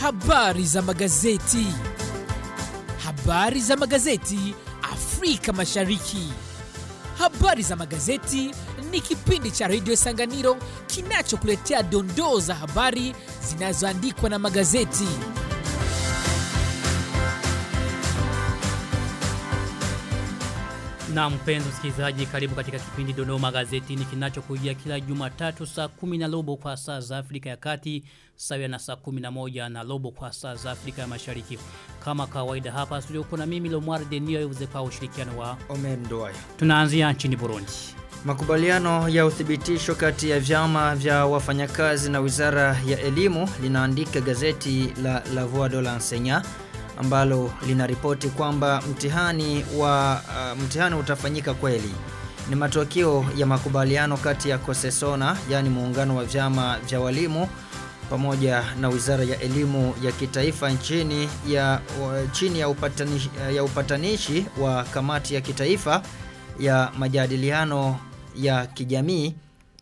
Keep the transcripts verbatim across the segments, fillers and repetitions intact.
Habari za magazeti. Habari za magazeti Afrika Mashariki. Habari za magazeti ni kipindi cha Radio Sanganiro kinachokuletea dondoo za habari zinazoandikwa na magazeti. Na mpenzi msikilizaji, karibu katika kipindi Dondoo Magazetini kinachokujia kila Jumatatu saa kumi na robo kwa saa za Afrika ya Kati, sawa na saa kumi na moja na robo kwa saa za Afrika ya Mashariki. Kama kawaida hapa studio kuna mimi Lomar Denio yuze kwa ushirikiano wa Omer Ndoaya. Tunaanzia nchini Burundi. Makubaliano ya uthibitisho kati ya vyama vya wafanyakazi na Wizara ya Elimu linaandika gazeti la La Voix de l'Enseignant ambalo linaripoti kwamba mtihani wa uh, mtihani utafanyika kweli. Ni matokeo ya makubaliano kati ya Kosesona, yani muungano wa vyama vya walimu, pamoja na Wizara ya Elimu ya Kitaifa nchini ya uh, chini ya upatanishi, uh, ya upatanishi wa Kamati ya Kitaifa ya Majadiliano ya Kijamii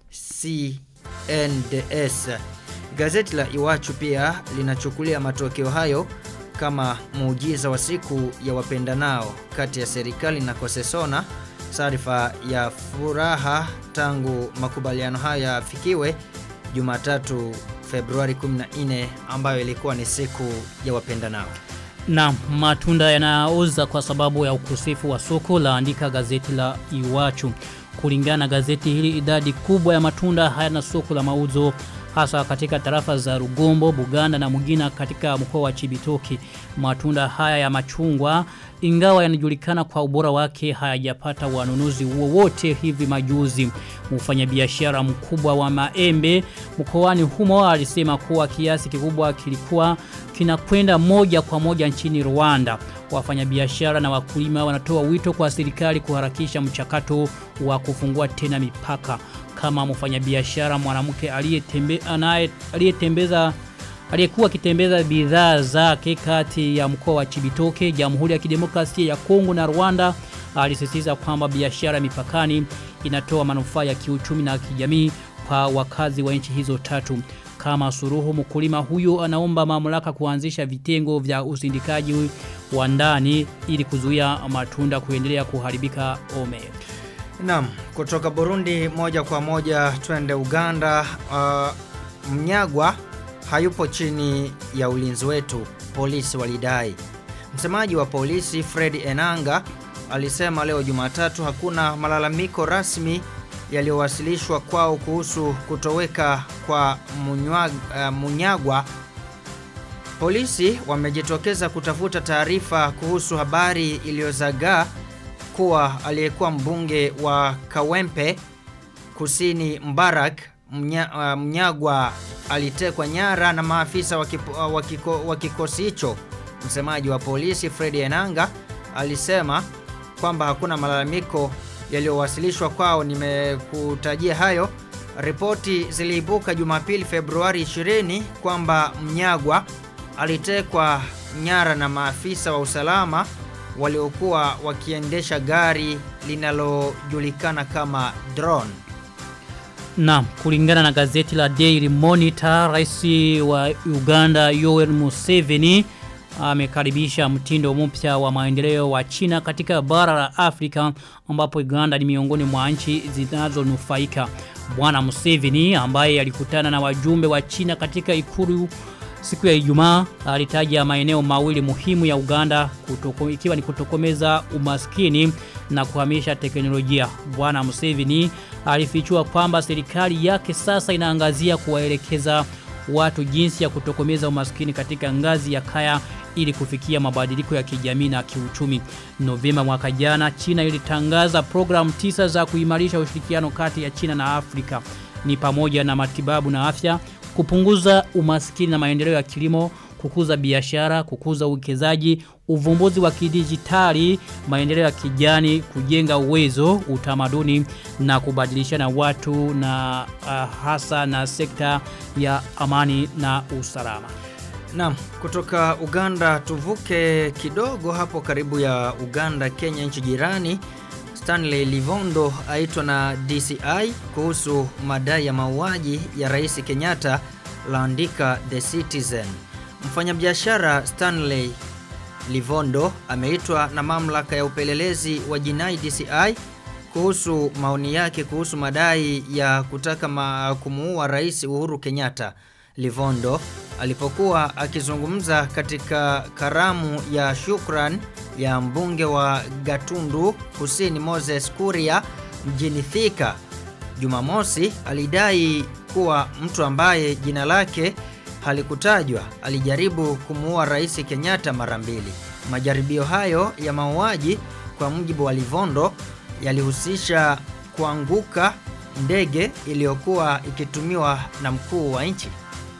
C N D S. Gazeti la Iwachu pia linachukulia matokeo hayo kama muujiza wa siku ya wapendanao kati ya serikali na Kosesona. Taarifa ya furaha tangu makubaliano haya yafikiwe Jumatatu Februari kumi na nne ambayo ilikuwa ni siku ya wapendanao. Na matunda yanauza kwa sababu ya ukosefu wa soko, laandika gazeti la Iwachu. Kulingana na gazeti hili, idadi kubwa ya matunda hayana soko la mauzo, hasa katika tarafa za Rugombo, Buganda na Mugina katika mkoa wa Cibitoke. Matunda haya ya machungwa, ingawa yanajulikana kwa ubora wake, hayajapata wanunuzi wowote hivi majuzi. Mfanyabiashara mkubwa wa maembe mkoani humo alisema kuwa kiasi kikubwa kilikuwa kinakwenda moja kwa moja nchini Rwanda. Wafanyabiashara na wakulima wanatoa wito kwa serikali kuharakisha mchakato wa kufungua tena mipaka. Kama mfanyabiashara mwanamke aliyetembea aliyetembeza aliyekuwa kitembeza bidhaa zake kati ya mkoa wa Cibitoke, Jamhuri ya Kidemokrasia ya Kongo na Rwanda, alisisitiza kwamba biashara mipakani inatoa manufaa ya kiuchumi na kijamii kwa wakazi wa nchi hizo tatu. Kama suruhu, mkulima huyo anaomba mamlaka kuanzisha vitengo vya usindikaji wa ndani ili kuzuia matunda kuendelea kuharibika ome. Naam, kutoka Burundi moja kwa moja twende Uganda. Uh, Mnyagwa hayupo chini ya ulinzi wetu, polisi walidai. Msemaji wa polisi Fred Enanga alisema leo Jumatatu hakuna malalamiko rasmi yaliyowasilishwa kwao kuhusu kutoweka kwa Munyagwa, uh, Munyagwa. Polisi wamejitokeza kutafuta taarifa kuhusu habari iliyozagaa kuwa aliyekuwa mbunge wa Kawempe Kusini Mbarak Mnya, uh, Mnyagwa alitekwa nyara na maafisa wa uh, kiko, kikosi hicho. Msemaji wa polisi Fred Enanga alisema kwamba hakuna malalamiko yaliyowasilishwa kwao. Nimekutajia hayo. Ripoti ziliibuka Jumapili Februari ishirini kwamba Mnyagwa alitekwa nyara na maafisa wa usalama waliokuwa wakiendesha gari linalojulikana kama drone. Na kulingana na gazeti la Daily Monitor, rais wa Uganda Yoweri Museveni amekaribisha mtindo mpya wa maendeleo wa China katika bara la Afrika, ambapo Uganda ni miongoni mwa nchi zinazonufaika. Bwana Museveni ambaye alikutana na wajumbe wa China katika ikulu siku ya Ijumaa alitaja maeneo mawili muhimu ya Uganda kutoko, ikiwa ni kutokomeza umaskini na kuhamisha teknolojia. Bwana Museveni alifichua kwamba serikali yake sasa inaangazia kuwaelekeza watu jinsi ya kutokomeza umaskini katika ngazi ya kaya ili kufikia mabadiliko ya kijamii na kiuchumi. Novemba mwaka jana, China ilitangaza programu tisa za kuimarisha ushirikiano kati ya China na Afrika. Ni pamoja na matibabu na afya, kupunguza umaskini na maendeleo ya kilimo, kukuza biashara, kukuza uwekezaji, uvumbuzi wa kidijitali, maendeleo ya kijani, kujenga uwezo, utamaduni na kubadilishana watu na uh, hasa na sekta ya amani na usalama. Naam, kutoka Uganda tuvuke kidogo hapo karibu ya Uganda, Kenya, nchi jirani. Stanley Livondo aitwa na D C I kuhusu madai ya mauaji ya Rais Kenyatta, laandika The Citizen. Mfanyabiashara Stanley Livondo ameitwa na mamlaka ya upelelezi wa jinai D C I kuhusu maoni yake kuhusu madai ya kutaka ma kumuua Rais Uhuru Kenyatta. Livondo alipokuwa akizungumza katika karamu ya shukran ya mbunge wa Gatundu Kusini Moses Kuria mjini Thika Jumamosi, alidai kuwa mtu ambaye jina lake halikutajwa alijaribu kumuua Rais Kenyatta mara mbili. Majaribio hayo ya mauaji kwa mujibu wa Livondo yalihusisha kuanguka ndege iliyokuwa ikitumiwa na mkuu wa nchi.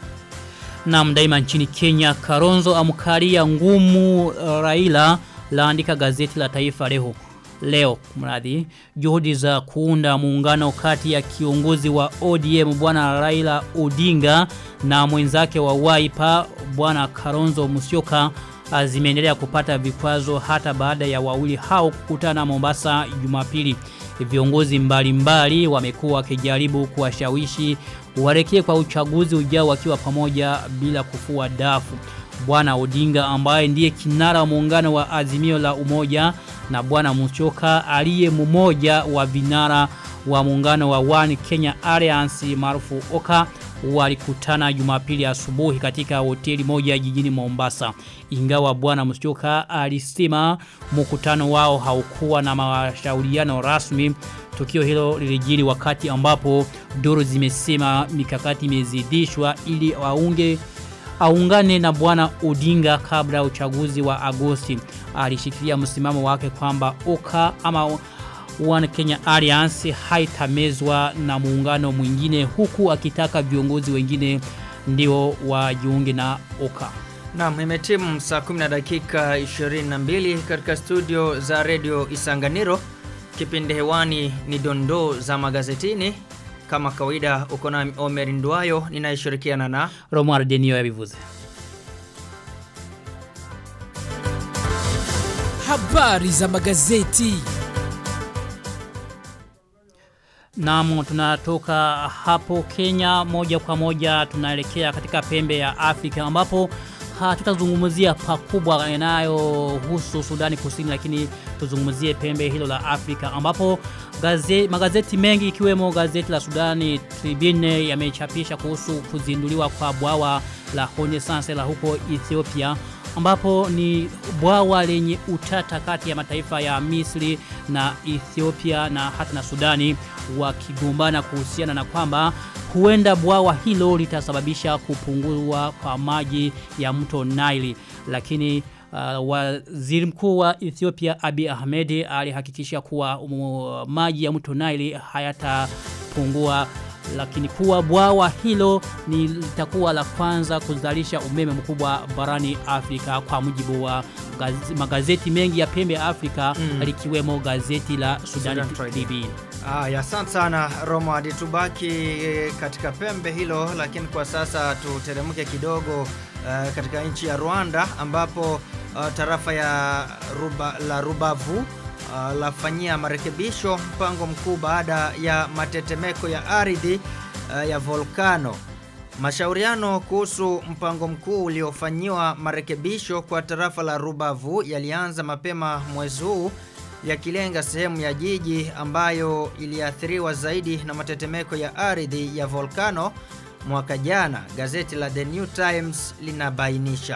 Na daima nchini Kenya, Kalonzo amkalia ngumu Raila, laandika gazeti la Taifa leo. Leo mradi juhudi za kuunda muungano kati ya kiongozi wa O D M bwana Raila Odinga na mwenzake wa Wiper bwana Kalonzo Musyoka zimeendelea kupata vikwazo hata baada ya wawili hao kukutana Mombasa Jumapili. Viongozi mbalimbali wamekuwa wakijaribu kuwashawishi warekee kwa uchaguzi ujao wakiwa pamoja bila kufua dafu. Bwana Odinga ambaye ndiye kinara wa muungano wa Azimio la Umoja na bwana Musyoka aliye mmoja wa vinara wa muungano wa One Kenya Alliance maarufu Oka walikutana Jumapili asubuhi katika hoteli moja jijini Mombasa. Ingawa bwana Musyoka alisema mkutano wao haukuwa na mashauriano rasmi, tukio hilo lilijiri wakati ambapo duru zimesema mikakati imezidishwa ili waunge aungane na bwana Odinga kabla ya uchaguzi wa Agosti. Alishikilia msimamo wake kwamba Oka ama One Kenya Alliance haitamezwa na muungano mwingine, huku akitaka viongozi wengine ndio wajiunge na Oka. Naam, imetimu saa kumi na dakika ishirini na mbili katika studio za Radio Isanganiro. Kipindi hewani ni dondoo za magazetini. Kama kawaida uko na Omer Ndwayo, ninayeshirikiana na Romuald Denio ya Bivuze. Habari za magazeti. Naam, tunatoka hapo Kenya moja kwa moja tunaelekea katika pembe ya Afrika ambapo hatutazungumzia pakubwa yanayohusu Sudani Kusini, lakini tuzungumzie pembe hilo la Afrika ambapo gazeti, magazeti mengi ikiwemo gazeti la Sudani Tribune yamechapisha kuhusu kuzinduliwa kwa bwawa la Renaissance la huko Ethiopia, ambapo ni bwawa lenye utata kati ya mataifa ya Misri na Ethiopia na hata na Sudani, wakigombana kuhusiana na kwamba huenda bwawa hilo litasababisha kupungua kwa maji ya mto Nile. Lakini uh, waziri mkuu wa Ethiopia Abiy Ahmed alihakikisha kuwa um, maji ya mto Nile hayatapungua, lakini kuwa bwawa hilo ni litakuwa la kwanza kuzalisha umeme mkubwa barani Afrika kwa mujibu wa gazeti, magazeti mengi ya pembe ya Afrika mm. likiwemo gazeti la Sudan Tribune. Ah, ya asante sana Roma, hadi tubaki katika pembe hilo, lakini kwa sasa tuteremke kidogo uh, katika nchi ya Rwanda ambapo uh, tarafa ya Ruba, la Rubavu uh, lafanyia marekebisho mpango mkuu baada ya matetemeko ya ardhi uh, ya volkano. Mashauriano kuhusu mpango mkuu uliofanyiwa marekebisho kwa tarafa la Rubavu yalianza mapema mwezi huu, yakilenga sehemu ya jiji ambayo iliathiriwa zaidi na matetemeko ya ardhi ya volkano mwaka jana, gazeti la The New Times linabainisha.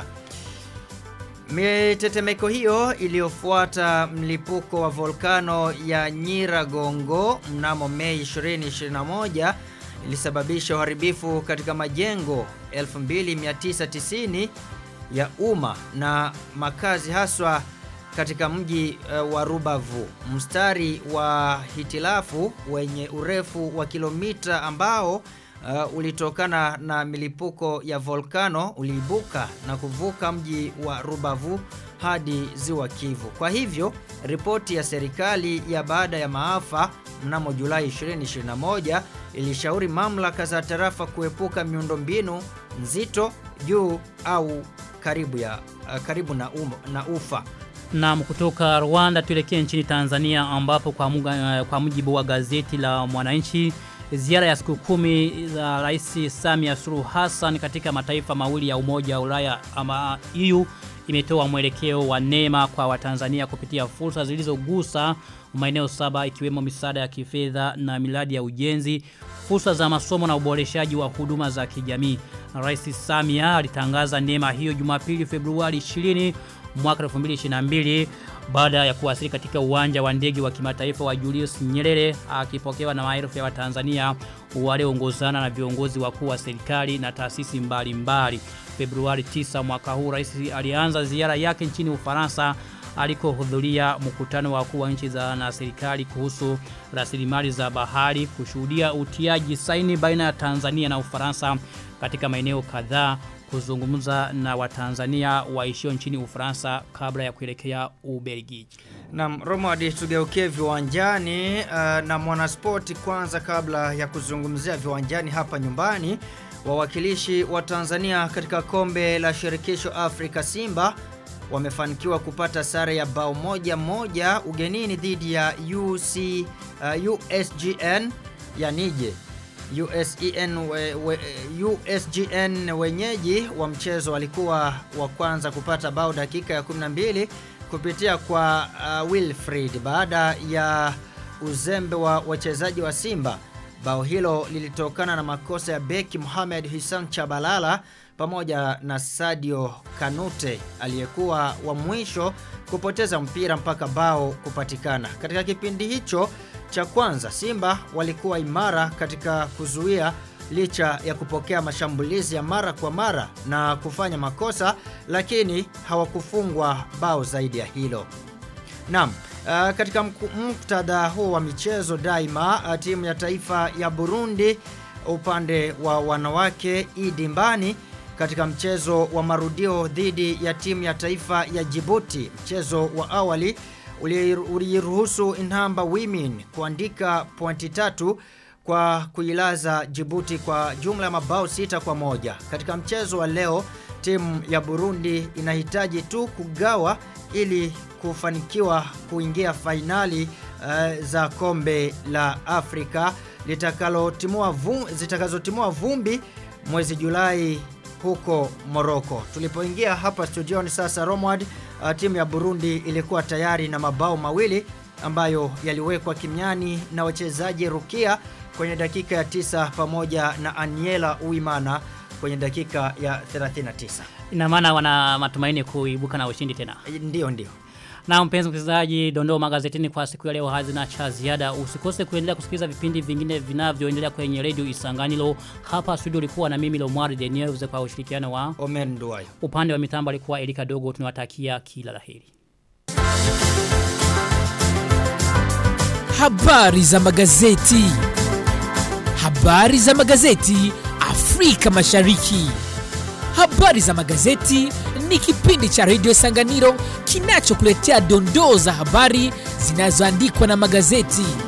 Mitetemeko hiyo iliyofuata mlipuko wa volkano ya Nyiragongo mnamo Mei ishirini ishirini na moja ilisababisha uharibifu katika majengo elfu mbili mia tisa tisini ya umma na makazi haswa katika mji uh, wa Rubavu. Mstari wa hitilafu wenye urefu wa kilomita ambao uh, ulitokana na milipuko ya volkano uliibuka na kuvuka mji wa Rubavu hadi ziwa Kivu. Kwa hivyo, ripoti ya serikali ya baada ya maafa mnamo Julai ishirini ishirini na moja ilishauri mamlaka za tarafa kuepuka miundombinu nzito juu au karibu ya uh, karibu na um, na ufa. Na kutoka Rwanda tuelekee nchini Tanzania ambapo kwa, muga, kwa mujibu wa gazeti la Mwananchi, Ziara ya siku kumi za Rais Samia Suluhu Hassan katika mataifa mawili ya Umoja wa Ulaya ama E U imetoa mwelekeo wa neema kwa Watanzania kupitia fursa zilizogusa maeneo saba ikiwemo misaada ya kifedha na miradi ya ujenzi, fursa za masomo na uboreshaji wa huduma za kijamii. Rais Samia alitangaza neema hiyo Jumapili Februari ishirini mwaka elfu mbili ishirini na mbili baada ya kuwasili katika uwanja wa ndege wa kimataifa wa Julius Nyerere akipokewa na maelfu ya Watanzania walioongozana na viongozi wakuu wa serikali na taasisi mbalimbali. Februari tisa mwaka huu rais alianza ziara yake nchini Ufaransa alikohudhuria mkutano wa wakuu wa nchi za na serikali kuhusu rasilimali za bahari, kushuhudia utiaji saini baina ya Tanzania na Ufaransa katika maeneo kadhaa, kuzungumza na Watanzania waishio nchini Ufaransa kabla ya kuelekea Ubelgiji. Na Romadi, tugeukie viwanjani uh, na Mwanaspoti kwanza kabla ya kuzungumzia viwanjani hapa nyumbani. Wawakilishi wa Tanzania katika kombe la shirikisho Afrika Simba wamefanikiwa kupata sare ya bao moja moja ugenini dhidi ya U C, uh, U S G N ya Nije. U S E N we, we, U S G N wenyeji wa mchezo walikuwa wa kwanza kupata bao dakika ya kumi na mbili kupitia kwa uh, Wilfried baada ya uzembe wa wachezaji wa Simba. Bao hilo lilitokana na makosa ya beki Mohamed Hissan Chabalala pamoja na Sadio Kanute aliyekuwa wa mwisho kupoteza mpira mpaka bao kupatikana. Katika kipindi hicho cha kwanza Simba walikuwa imara katika kuzuia licha ya kupokea mashambulizi ya mara kwa mara na kufanya makosa, lakini hawakufungwa bao zaidi ya hilo. Naam, uh, katika muktadha huu wa michezo daima, uh, timu ya taifa ya Burundi upande wa wanawake idimbani katika mchezo wa marudio dhidi ya timu ya taifa ya Djibouti. Mchezo wa awali uliruhusu Inhamba Women kuandika pointi tatu kwa kuilaza Djibouti kwa jumla ya mabao sita kwa moja. Katika mchezo wa leo timu ya Burundi inahitaji tu kugawa ili kufanikiwa kuingia fainali uh, za kombe la Afrika litakalotimua vumbi, zitakazotimua vumbi mwezi Julai huko Morocco. Tulipoingia hapa studioni sasa Romward, uh, timu ya Burundi ilikuwa tayari na mabao mawili ambayo yaliwekwa kimiani na wachezaji Rukia kwenye dakika ya tisa pamoja na Aniela Uimana kwenye dakika ya thelathini na tisa. Ina maana wana matumaini kuibuka na ushindi tena. Ndio ndio. Na mpenzi msikilizaji, dondoo magazetini kwa siku ya leo hazina cha ziada. Usikose kuendelea kusikiliza vipindi vingine vinavyoendelea kwenye Radio Isanganiro. Hapa studio ulikuwa na mimi Lomwari Daniel kwa ushirikiano wa Omer Nduwayo. Upande wa mitambo alikuwa Erika Dogo. Tunawatakia kila laheri. Habari za magazeti. Habari za magazeti Afrika Mashariki. Habari za magazeti ni kipindi cha Radio Sanganiro kinachokuletea dondoo za habari zinazoandikwa na magazeti.